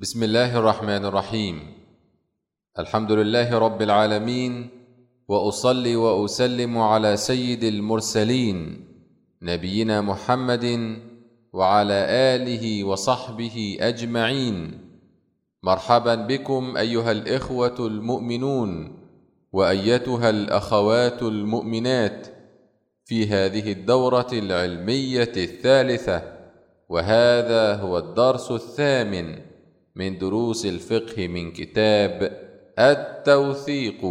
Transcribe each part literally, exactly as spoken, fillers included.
بسم الله الرحمن الرحيم. الحمد لله رب العالمين، وأصلي وأسلم على سيد المرسلين نبينا محمد وعلى آله وصحبه أجمعين. مرحبا بكم أيها الإخوة المؤمنون وأيتها الأخوات المؤمنات في هذه الدورة العلمية الثالثة، وهذا هو الدرس الثامن من دروس الفقه من كتاب التوثيق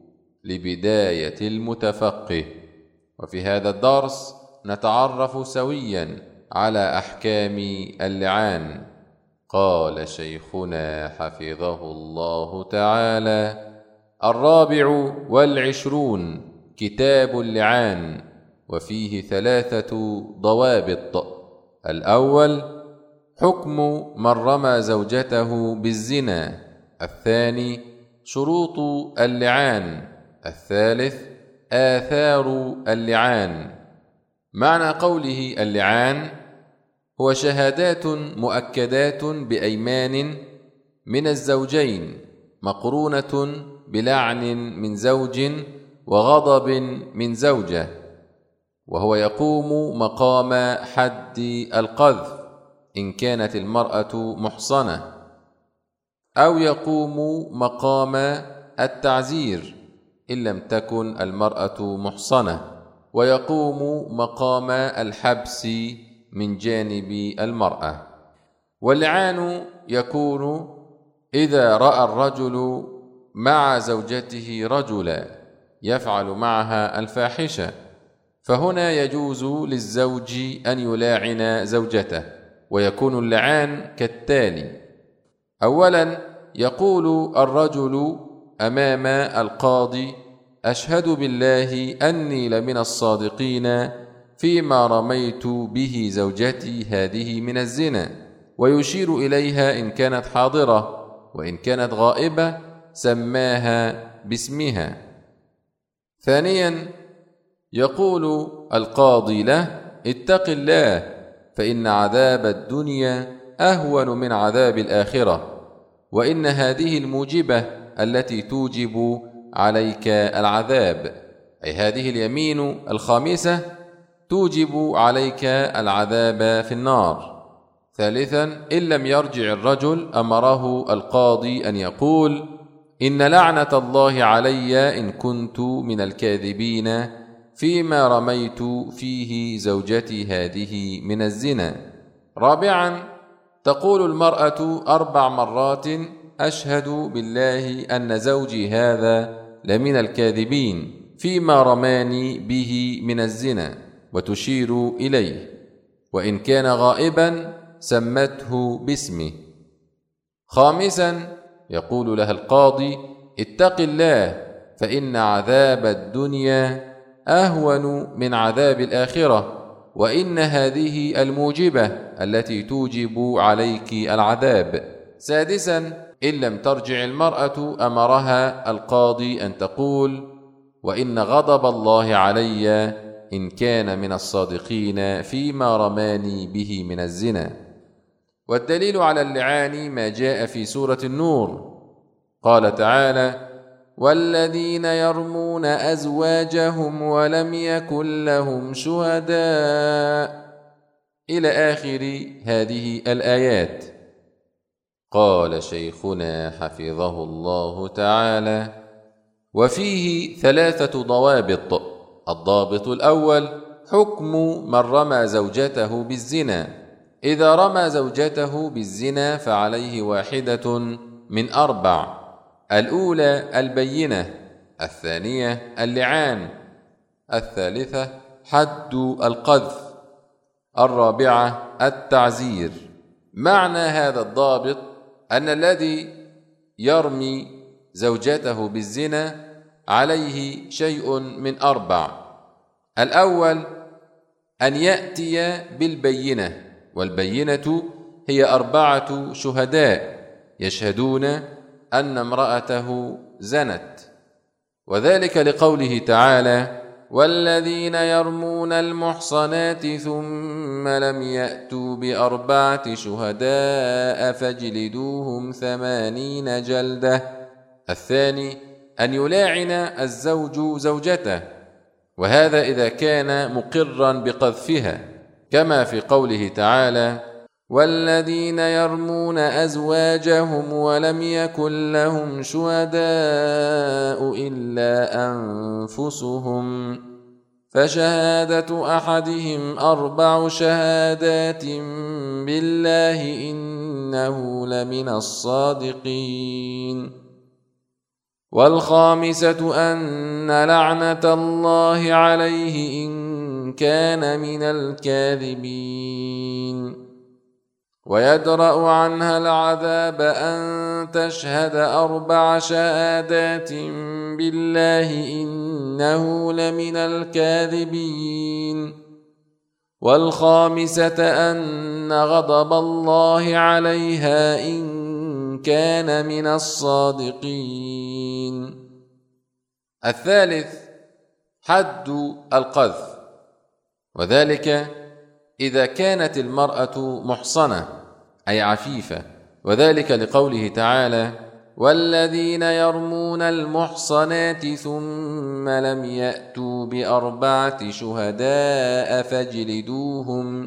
لبداية المتفقه. وفي هذا الدرس نتعرف سويا على أحكام اللعان. قال شيخنا حفظه الله تعالى: الرابع والعشرون كتاب اللعان، وفيه ثلاثة ضوابط. الأول: حكم من رمى زوجته بالزنا. الثاني: شروط اللعان. الثالث: آثار اللعان. معنى قوله اللعان هو شهادات مؤكدات بأيمان من الزوجين مقرونة بلعن من زوج وغضب من زوجة، وهو يقوم مقام حد القذف إن كانت المرأة محصنة، أو يقوم مقام التعزير إن لم تكن المرأة محصنة، ويقوم مقام الحبس من جانب المرأة. واللعان يكون إذا رأى الرجل مع زوجته رجلا يفعل معها الفاحشة، فهنا يجوز للزوج أن يلاعن زوجته. ويكون اللعان كالتالي: أولا، يقول الرجل أمام القاضي: أشهد بالله أني لمن الصادقين فيما رميت به زوجتي هذه من الزنا، ويشير إليها إن كانت حاضرة، وإن كانت غائبة سماها باسمها. ثانيا، يقول القاضي له: اتق الله فإن عذاب الدنيا أهون من عذاب الآخرة، وإن هذه الموجبة التي توجب عليك العذاب، أي هذه اليمين الخامسة توجب عليك العذاب في النار. ثالثا، إن لم يرجع الرجل أمره القاضي أن يقول: إن لعنة الله علي إن كنت من الكاذبين فيما رميت فيه زوجتي هذه من الزنا. رابعا، تقول المرأة أربع مرات: أشهد بالله أن زوجي هذا لمن الكاذبين فيما رماني به من الزنا، وتشير إليه، وإن كان غائبا سمته باسمه. خامسا، يقول لها القاضي: اتق الله فإن عذاب الدنيا أهون من عذاب الآخرة، وإن هذه الموجبة التي توجب عليك العذاب. سادسا، إن لم ترجع المرأة أمرها القاضي أن تقول: وإن غضب الله علي إن كان من الصادقين فيما رماني به من الزنا. والدليل على اللعان ما جاء في سورة النور، قال تعالى: والذين يرمون أزواجهم ولم يكن لهم شهداء، إلى آخر هذه الآيات. قال شيخنا حفظه الله تعالى: وفيه ثلاثة ضوابط. الضابط الأول: حكم من رمى زوجته بالزنا. إذا رمى زوجته بالزنا فعليه واحدة من أربع: الأولى البينة، الثانية اللعان، الثالثة حد القذف، الرابعة التعزير. معنى هذا الضابط أن الذي يرمي زوجته بالزنا عليه شيء من أربع: الأول أن يأتي بالبينة، والبينة هي أربعة شهداء يشهدون أن امرأته زنت، وذلك لقوله تعالى: والذين يرمون المحصنات ثم لم يأتوا بأربعة شهداء فاجلدوهم ثمانين جلدة. الثاني أن يلاعن الزوج زوجته، وهذا إذا كان مقرا بقذفها، كما في قوله تعالى: والذين يرمون أزواجهم ولم يكن لهم شهداء إلا أنفسهم فشهادة أحدهم أربع شهادات بالله إنه لمن الصادقين. والخامسة أن لعنة الله عليه إن كان من الكاذبين. ويدرأ عنها العذاب أن تشهد أربع شهادات بالله إنه لمن الكاذبين. والخامسة أن غضب الله عليها إن كان من الصادقين. الثالث حد القذف، وذلك إذا كانت المرأة محصنة أي عفيفة، وذلك لقوله تعالى: والذين يرمون المحصنات ثم لم يأتوا بأربعة شهداء فاجلدوهم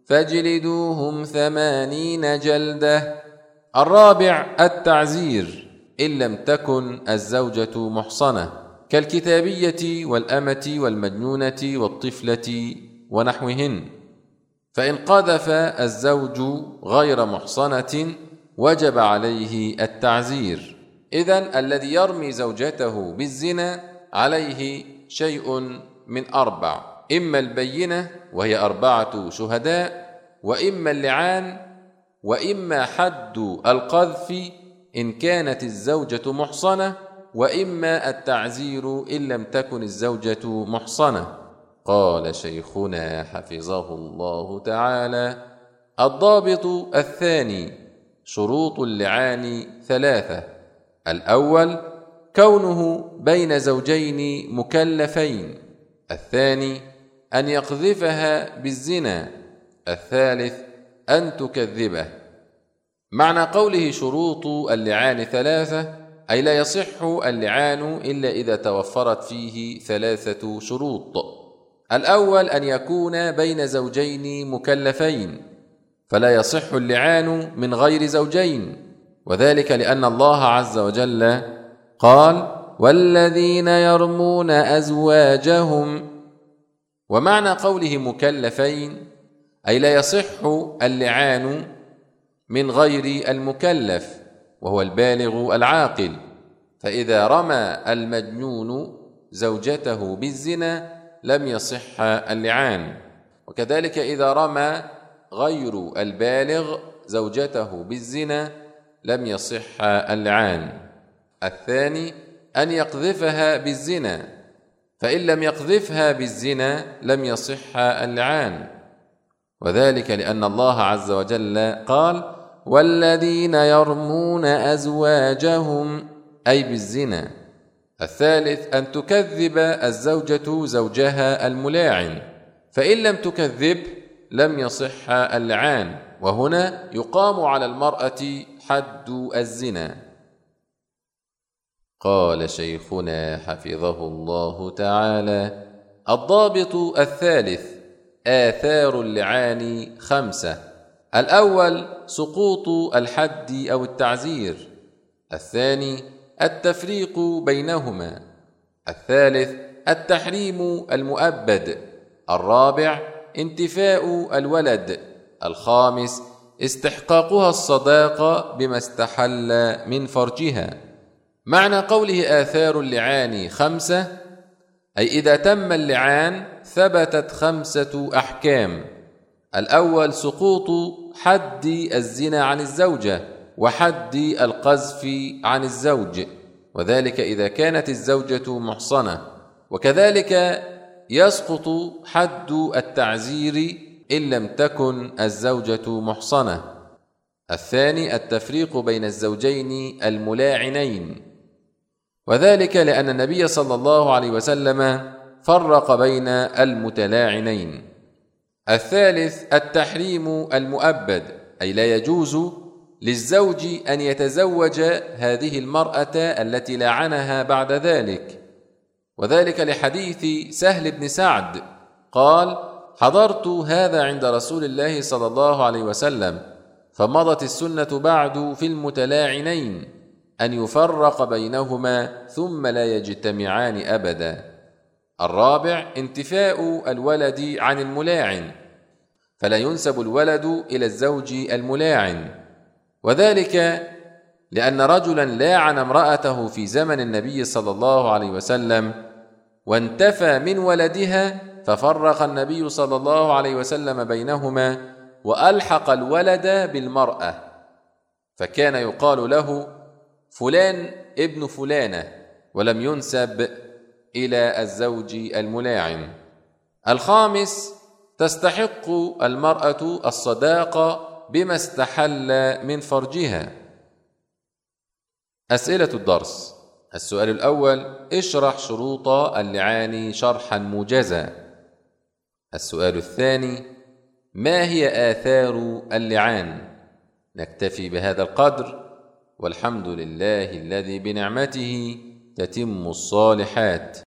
فاجلدوهم ثمانين جلدة. الرابع التعزير إن لم تكن الزوجة محصنة، كالكتابية والأمة والمجنونة والطفلة ونحوهن. فإن قذف الزوج غير محصنة وجب عليه التعزير. إذن الذي يرمي زوجته بالزنا عليه شيء من أربع: إما البينة وهي أربعة شهداء، وإما اللعان، وإما حد القذف إن كانت الزوجة محصنة، وإما التعزير إن لم تكن الزوجة محصنة. قال شيخنا حفظه الله تعالى: الضابط الثاني: شروط اللعان ثلاثة. الأول كونه بين زوجين مكلفين. الثاني أن يقذفها بالزنا. الثالث أن تكذبه. معنى قوله شروط اللعان ثلاثة أي لا يصح اللعان إلا إذا توفرت فيه ثلاثة شروط. الأول أن يكون بين زوجين مكلفين، فلا يصح اللعان من غير زوجين، وذلك لأن الله عز وجل قال: والذين يرمون أزواجهم. ومعنى قوله مكلفين أي لا يصح اللعان من غير المكلف وهو البالغ العاقل، فإذا رمى المجنون زوجته بالزنا لم يصح اللعان، وكذلك إذا رمى غير البالغ زوجته بالزنا لم يصح اللعان. الثاني أن يقذفها بالزنا، فإن لم يقذفها بالزنا لم يصح اللعان، وذلك لأن الله عز وجل قال: والذين يرمون أزواجهم أي بالزنا. الثالث أن تكذب الزوجة زوجها الملاعن، فإن لم تكذب لم يصح اللعان، وهنا يقام على المرأة حد الزنا. قال شيخنا حفظه الله تعالى: الضابط الثالث آثار اللعان خمسة. الأول سقوط الحد أو التعزير. الثاني التفريق بينهما. الثالث التحريم المؤبد. الرابع انتفاء الولد. الخامس استحقاقها الصداقة بما استحل من فرجها. معنى قوله آثار اللعان خمسة أي إذا تم اللعان ثبتت خمسة أحكام. الأول سقوط حد الزنا عن الزوجة وحد القذف عن الزوج، وذلك إذا كانت الزوجة محصنة، وكذلك يسقط حد التعزير إن لم تكن الزوجة محصنة. الثاني التفريق بين الزوجين الملاعنين، وذلك لأن النبي صلى الله عليه وسلم فرق بين المتلاعنين. الثالث التحريم المؤبد، أي لا يجوز للزوج أن يتزوج هذه المرأة التي لاعنها بعد ذلك، وذلك لحديث سهل بن سعد قال: حضرت هذا عند رسول الله صلى الله عليه وسلم، فمضت السنة بعد في المتلاعنين أن يفرق بينهما ثم لا يجتمعان أبدا. الرابع انتفاء الولد عن الملاعن، فلا ينسب الولد إلى الزوج الملاعن، وذلك لأن رجلا لاعن امرأته في زمن النبي صلى الله عليه وسلم وانتفى من ولدها، ففرق النبي صلى الله عليه وسلم بينهما وألحق الولد بالمرأة، فكان يقال له فلان ابن فلانة، ولم ينسب إلى الزوج الملاعن. الخامس تستحق المرأة الصداقة بما استحل من فرجها. أسئلة الدرس: السؤال الأول: اشرح شروط اللعان شرحا موجزا. السؤال الثاني: ما هي آثار اللعان؟ نكتفي بهذا القدر، والحمد لله الذي بنعمته تتم الصالحات.